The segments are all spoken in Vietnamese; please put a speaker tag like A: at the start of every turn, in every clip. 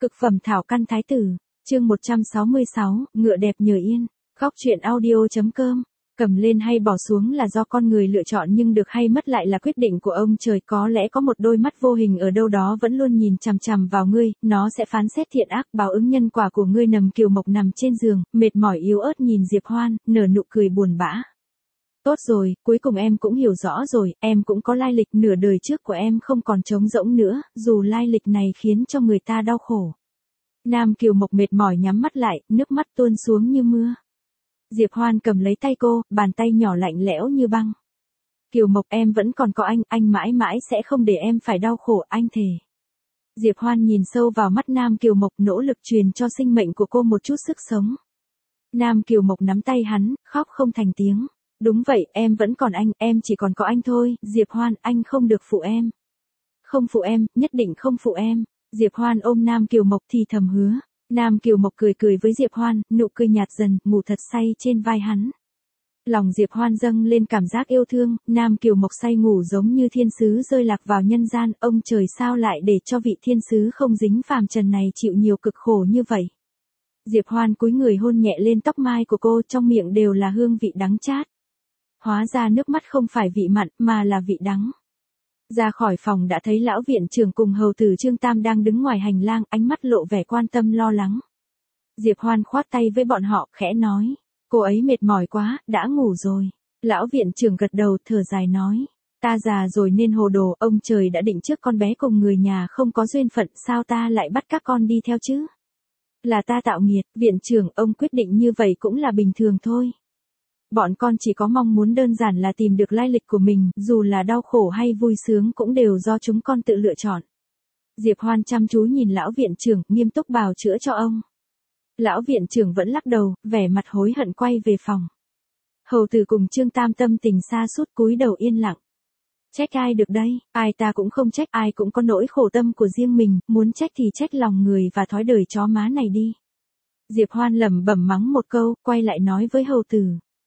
A: Cực phẩm thảo căn thái tử, chương 166, ngựa đẹp nhờ yên, góc truyện audio.com. Cầm lên hay bỏ xuống là do con người lựa chọn, nhưng được hay mất lại là quyết định của ông trời. Có lẽ có một đôi mắt vô hình ở đâu đó vẫn luôn nhìn chằm chằm vào ngươi, nó sẽ phán xét thiện ác, báo ứng nhân quả của ngươi. Nằm Kiều Mộc nằm trên giường, mệt mỏi yếu ớt nhìn Diệp Hoan, nở nụ cười buồn bã. Tốt rồi, cuối cùng em cũng hiểu rõ rồi, em cũng có lai lịch, nửa đời trước của em không còn trống rỗng nữa, dù lai lịch này khiến cho người ta đau khổ. Nam Kiều Mộc mệt mỏi nhắm mắt lại, nước mắt tuôn xuống như mưa. Diệp Hoan cầm lấy tay cô, bàn tay nhỏ lạnh lẽo như băng. Kiều Mộc, em vẫn còn có anh mãi mãi sẽ không để em phải đau khổ, anh thề. Diệp Hoan nhìn sâu vào mắt Nam Kiều Mộc, nỗ lực truyền cho sinh mệnh của cô một chút sức sống. Nam Kiều Mộc nắm tay hắn, khóc không thành tiếng. Đúng vậy, em vẫn còn anh, em chỉ còn có anh thôi. Diệp Hoan, anh không được phụ em. Không phụ em, nhất định không phụ em. Diệp Hoan ôm Nam Kiều Mộc thì thầm hứa. Nam Kiều Mộc cười cười với Diệp Hoan, nụ cười nhạt dần, ngủ thật say trên vai hắn. Lòng Diệp Hoan dâng lên cảm giác yêu thương, Nam Kiều Mộc say ngủ giống như thiên sứ rơi lạc vào nhân gian, ông trời sao lại để cho vị thiên sứ không dính phàm trần này chịu nhiều cực khổ như vậy. Diệp Hoan cúi người hôn nhẹ lên tóc mai của cô, trong miệng đều là hương vị đắng chát. Hóa ra nước mắt không phải vị mặn, mà là vị đắng. Ra khỏi phòng đã thấy lão viện trưởng cùng hầu tử Trương Tam đang đứng ngoài hành lang, ánh mắt lộ vẻ quan tâm lo lắng. Diệp Hoan khoát tay với bọn họ, khẽ nói, cô ấy mệt mỏi quá, đã ngủ rồi. Lão viện trưởng gật đầu, thở dài nói, ta già rồi nên hồ đồ, ông trời đã định trước con bé cùng người nhà không có duyên phận, sao ta lại bắt các con đi theo chứ? Là ta tạo nghiệt, viện trưởng, ông quyết định như vậy cũng là bình thường thôi. Bọn con chỉ có mong muốn đơn giản là tìm được lai lịch của mình, dù là đau khổ hay vui sướng cũng đều do chúng con tự lựa chọn. Diệp Hoan chăm chú nhìn lão viện trưởng, nghiêm túc bào chữa cho ông. Lão viện trưởng vẫn lắc đầu, vẻ mặt hối hận quay về phòng. Hầu tử cùng Trương Tam tâm tình sa sút cúi đầu yên lặng. Trách ai được đây, ai ta cũng không trách, ai cũng có nỗi khổ tâm của riêng mình, muốn trách thì trách lòng người và thói đời chó má này đi. Diệp Hoan lẩm bẩm mắng một câu, quay lại nói với hầu tử.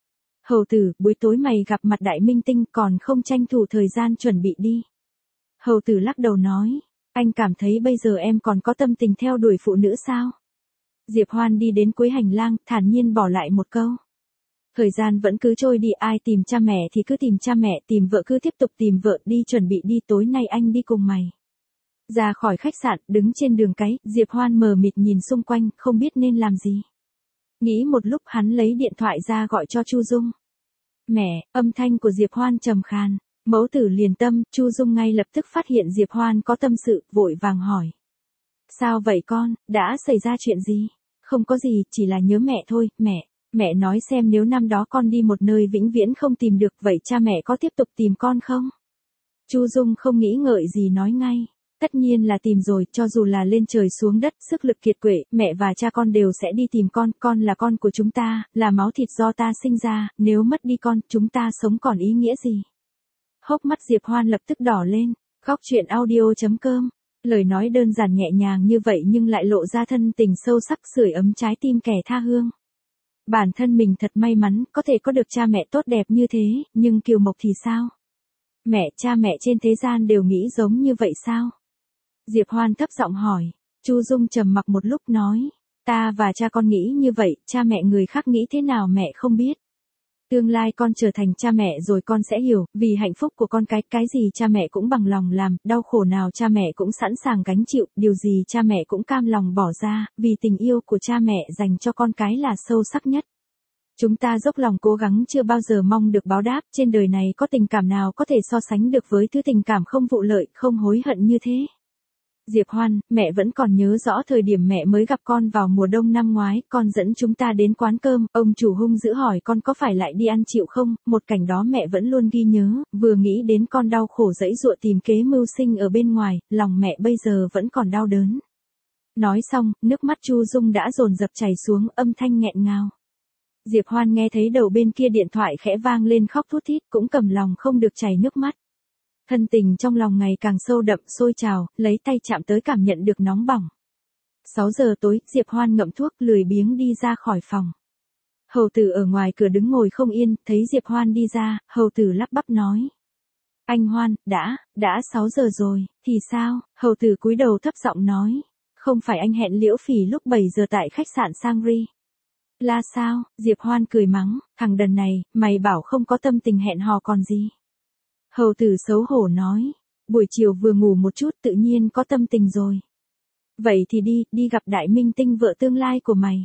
A: Hầu tử, buổi tối mày gặp mặt đại minh tinh còn không tranh thủ thời gian chuẩn bị đi. Hầu tử lắc đầu nói, anh cảm thấy bây giờ em còn có tâm tình theo đuổi phụ nữ sao? Diệp Hoan đi đến cuối hành lang, thản nhiên bỏ lại một câu. Thời gian vẫn cứ trôi đi, ai tìm cha mẹ thì cứ tìm cha mẹ, tìm vợ cứ tiếp tục tìm vợ, đi chuẩn bị đi, tối nay anh đi cùng mày. Ra khỏi khách sạn, đứng trên đường cái, Diệp Hoan mờ mịt nhìn xung quanh, không biết nên làm gì. Nghĩ một lúc hắn lấy điện thoại ra gọi cho Chu Dung. Mẹ, âm thanh của Diệp Hoan trầm khàn. Mẫu tử liền tâm, Chu Dung ngay lập tức phát hiện Diệp Hoan có tâm sự, vội vàng hỏi. Sao vậy con, đã xảy ra chuyện gì? Không có gì, chỉ là nhớ mẹ thôi, mẹ nói xem nếu năm đó con đi một nơi vĩnh viễn không tìm được, vậy cha mẹ có tiếp tục tìm con không? Chu Dung không nghĩ ngợi gì nói ngay. Tất nhiên là tìm rồi, cho dù là lên trời xuống đất, sức lực kiệt quệ, mẹ và cha con đều sẽ đi tìm con là con của chúng ta, là máu thịt do ta sinh ra, nếu mất đi con, chúng ta sống còn ý nghĩa gì? Hốc mắt Diệp Hoan lập tức đỏ lên, góc truyện audio.com, lời nói đơn giản nhẹ nhàng như vậy nhưng lại lộ ra thân tình sâu sắc, sưởi ấm trái tim kẻ tha hương. Bản thân mình thật may mắn, có thể có được cha mẹ tốt đẹp như thế, nhưng Kiều Mộc thì sao? Cha mẹ trên thế gian đều nghĩ giống như vậy sao? Diệp Hoan thấp giọng hỏi. Chu Dung trầm mặc một lúc nói, ta và cha con nghĩ như vậy, cha mẹ người khác nghĩ thế nào mẹ không biết. Tương lai con trở thành cha mẹ rồi con sẽ hiểu, vì hạnh phúc của con cái gì cha mẹ cũng bằng lòng làm, đau khổ nào cha mẹ cũng sẵn sàng gánh chịu, điều gì cha mẹ cũng cam lòng bỏ ra, vì tình yêu của cha mẹ dành cho con cái là sâu sắc nhất. Chúng ta dốc lòng cố gắng chưa bao giờ mong được báo đáp, trên đời này có tình cảm nào có thể so sánh được với thứ tình cảm không vụ lợi, không hối hận như thế. Diệp Hoan, mẹ vẫn còn nhớ rõ thời điểm mẹ mới gặp con vào mùa đông năm ngoái, con dẫn chúng ta đến quán cơm, ông chủ hung dữ hỏi con có phải lại đi ăn chịu không, một cảnh đó mẹ vẫn luôn ghi nhớ, vừa nghĩ đến con đau khổ dẫy dụa tìm kế mưu sinh ở bên ngoài, lòng mẹ bây giờ vẫn còn đau đớn. Nói xong, nước mắt Chu Dung đã dồn dập chảy xuống, âm thanh nghẹn ngào. Diệp Hoan nghe thấy đầu bên kia điện thoại khẽ vang lên khóc thút thít, cũng cầm lòng không được chảy nước mắt. Thân tình trong lòng ngày càng sâu đậm sôi trào, lấy tay chạm tới cảm nhận được nóng bỏng. 6 giờ tối, Diệp Hoan ngậm thuốc lười biếng đi ra khỏi phòng. Hầu tử ở ngoài cửa đứng ngồi không yên, thấy Diệp Hoan đi ra, hầu tử lắp bắp nói. Anh Hoan, đã 6 giờ rồi, thì sao? Hầu tử cúi đầu thấp giọng nói. Không phải anh hẹn Liễu Phỉ lúc 7 giờ tại khách sạn Sangri. Là sao? Diệp Hoan cười mắng, thằng đần này, mày bảo không có tâm tình hẹn hò còn gì. Hầu tử xấu hổ nói, buổi chiều vừa ngủ một chút tự nhiên có tâm tình rồi. Vậy thì đi gặp đại minh tinh vợ tương lai của mày.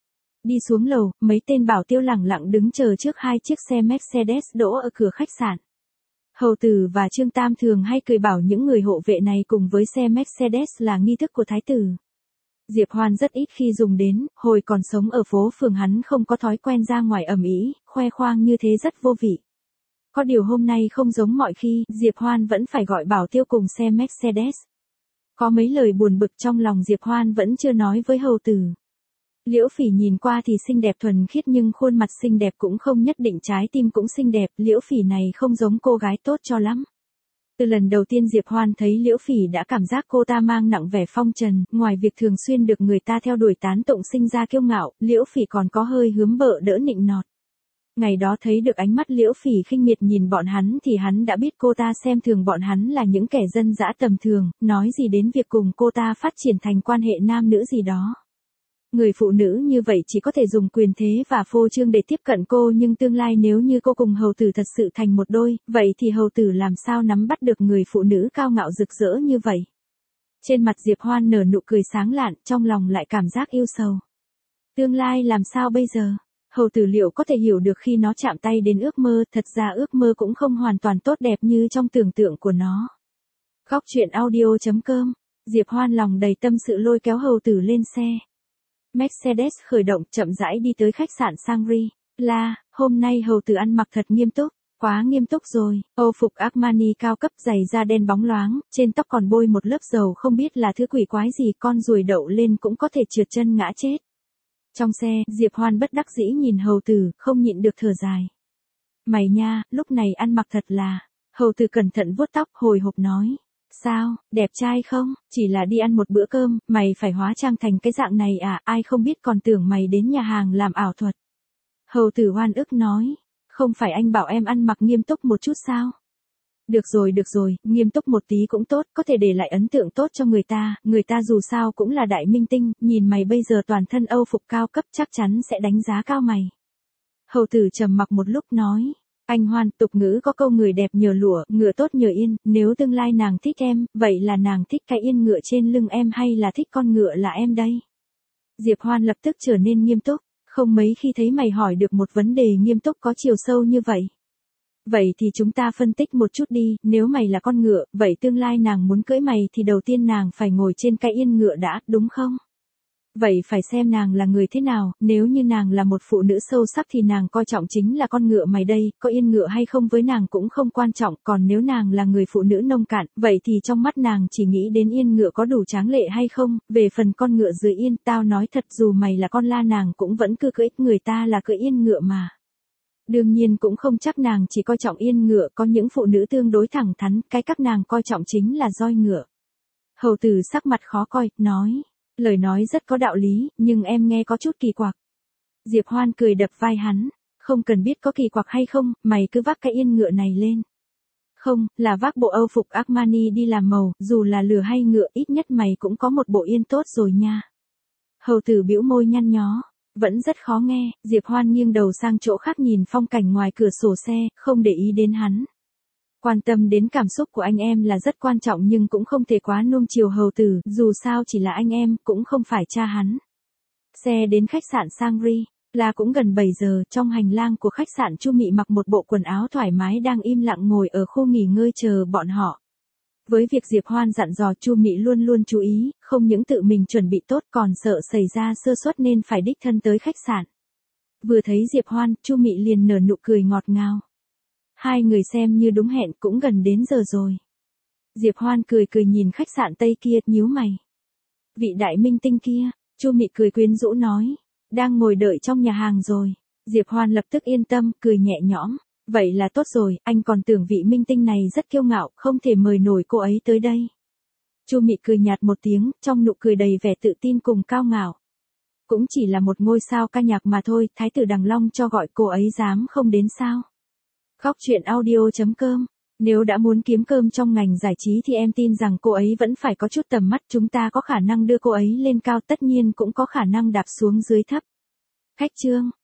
A: Đi xuống lầu, mấy tên bảo tiêu lẳng lặng đứng chờ trước 2 chiếc xe Mercedes đỗ ở cửa khách sạn. Hầu tử và Trương Tam thường hay cười bảo những người hộ vệ này cùng với xe Mercedes là nghi thức của thái tử. Diệp Hoan rất ít khi dùng đến, hồi còn sống ở phố phường hắn không có thói quen ra ngoài ầm ĩ, khoe khoang như thế rất vô vị. Có điều hôm nay không giống mọi khi, Diệp Hoan vẫn phải gọi bảo tiêu cùng xe Mercedes. Có mấy lời buồn bực trong lòng Diệp Hoan vẫn chưa nói với hầu tử. Liễu Phỉ nhìn qua thì xinh đẹp thuần khiết nhưng khuôn mặt xinh đẹp cũng không nhất định trái tim cũng xinh đẹp, Liễu Phỉ này không giống cô gái tốt cho lắm. Từ lần đầu tiên Diệp Hoan thấy Liễu Phỉ đã cảm giác cô ta mang nặng vẻ phong trần, ngoài việc thường xuyên được người ta theo đuổi tán tụng sinh ra kiêu ngạo, Liễu Phỉ còn có hơi hướm bợ đỡ nịnh nọt. Ngày đó thấy được ánh mắt Liễu Phỉ khinh miệt nhìn bọn hắn thì hắn đã biết cô ta xem thường bọn hắn là những kẻ dân dã tầm thường, nói gì đến việc cùng cô ta phát triển thành quan hệ nam nữ gì đó. Người phụ nữ như vậy chỉ có thể dùng quyền thế và phô trương để tiếp cận cô nhưng tương lai nếu như cô cùng hầu tử thật sự thành một đôi, vậy thì hầu tử làm sao nắm bắt được người phụ nữ cao ngạo rực rỡ như vậy. Trên mặt Diệp Hoan nở nụ cười sáng lạn, trong lòng lại cảm giác yêu sầu. Tương lai làm sao bây giờ? Hầu tử liệu có thể hiểu được khi nó chạm tay đến ước mơ, thật ra ước mơ cũng không hoàn toàn tốt đẹp như trong tưởng tượng của nó. Góc truyện audio.com, Diệp Hoan lòng đầy tâm sự lôi kéo hầu tử lên xe. Mercedes khởi động chậm rãi đi tới khách sạn Sangri. Là, hôm nay hầu tử ăn mặc thật nghiêm túc, quá nghiêm túc rồi, Âu phục Armani cao cấp giày da đen bóng loáng, trên tóc còn bôi một lớp dầu không biết là thứ quỷ quái gì, con ruồi đậu lên cũng có thể trượt chân ngã chết. Trong xe, Diệp Hoan bất đắc dĩ nhìn hầu tử, không nhịn được thở dài. Mày nha, lúc này ăn mặc thật là, hầu tử cẩn thận vuốt tóc hồi hộp nói. Sao, đẹp trai không? Chỉ là đi ăn một bữa cơm, mày phải hóa trang thành cái dạng này à, ai không biết còn tưởng mày đến nhà hàng làm ảo thuật. Hầu tử oan ức nói, không phải anh bảo em ăn mặc nghiêm túc một chút sao? Được rồi, nghiêm túc một tí cũng tốt, có thể để lại ấn tượng tốt cho người ta dù sao cũng là đại minh tinh, nhìn mày bây giờ toàn thân Âu phục cao cấp chắc chắn sẽ đánh giá cao mày. Hầu tử trầm mặc một lúc nói. Anh Hoan, tục ngữ có câu người đẹp nhờ lụa, ngựa tốt nhờ yên, nếu tương lai nàng thích em, vậy là nàng thích cái yên ngựa trên lưng em hay là thích con ngựa là em đây? Diệp Hoan lập tức trở nên nghiêm túc, không mấy khi thấy mày hỏi được một vấn đề nghiêm túc có chiều sâu như vậy. Vậy thì chúng ta phân tích một chút đi, nếu mày là con ngựa, vậy tương lai nàng muốn cưỡi mày thì đầu tiên nàng phải ngồi trên cái yên ngựa đã, đúng không? Vậy phải xem nàng là người thế nào, nếu như nàng là một phụ nữ sâu sắc thì nàng coi trọng chính là con ngựa mày đây, có yên ngựa hay không với nàng cũng không quan trọng, còn nếu nàng là người phụ nữ nông cạn, vậy thì trong mắt nàng chỉ nghĩ đến yên ngựa có đủ tráng lệ hay không, về phần con ngựa dưới yên, tao nói thật dù mày là con la nàng cũng vẫn cứ cưỡi, người ta là cưỡi yên ngựa mà. Đương nhiên cũng không chắc nàng chỉ coi trọng yên ngựa, có những phụ nữ tương đối thẳng thắn, cái các nàng coi trọng chính là roi ngựa. Hầu tử sắc mặt khó coi, nói. Lời nói rất có đạo lý, nhưng em nghe có chút kỳ quặc. Diệp Hoan cười đập vai hắn, không cần biết có kỳ quặc hay không, mày cứ vác cái yên ngựa này lên. Không, là vác bộ Âu phục Armani đi làm màu, dù là lừa hay ngựa ít nhất mày cũng có một bộ yên tốt rồi nha. Hầu tử bĩu môi nhăn nhó, vẫn rất khó nghe, Diệp Hoan nghiêng đầu sang chỗ khác nhìn phong cảnh ngoài cửa sổ xe, không để ý đến hắn. Quan tâm đến cảm xúc của anh em là rất quan trọng nhưng cũng không thể quá nuông chiều hầu tử, dù sao chỉ là anh em, cũng không phải cha hắn. Xe đến khách sạn Sangri, là cũng gần 7 giờ, trong hành lang của khách sạn Chu Mị mặc một bộ quần áo thoải mái đang im lặng ngồi ở khu nghỉ ngơi chờ bọn họ. Với việc Diệp Hoan dặn dò Chu Mị luôn luôn chú ý, không những tự mình chuẩn bị tốt còn sợ xảy ra sơ suất nên phải đích thân tới khách sạn. Vừa thấy Diệp Hoan, Chu Mị liền nở nụ cười ngọt ngào. Hai người xem như đúng hẹn cũng gần đến giờ rồi. Diệp Hoan cười nhìn khách sạn Tây kia, nhíu mày. Vị đại minh tinh kia, Chu Mị cười quyến rũ nói, đang ngồi đợi trong nhà hàng rồi. Diệp Hoan lập tức yên tâm, cười nhẹ nhõm. Vậy là tốt rồi, anh còn tưởng vị minh tinh này rất kiêu ngạo, không thể mời nổi cô ấy tới đây. Chu Mị cười nhạt một tiếng, trong nụ cười đầy vẻ tự tin cùng cao ngạo. Cũng chỉ là một ngôi sao ca nhạc mà thôi, Thái tử Đằng Long cho gọi cô ấy dám không đến sao. Góc truyện audio.com Nếu đã muốn kiếm cơm trong ngành giải trí thì em tin rằng cô ấy vẫn phải có chút tầm mắt, chúng ta có khả năng đưa cô ấy lên cao, tất nhiên cũng có khả năng đạp xuống dưới thấp. Khách Trương,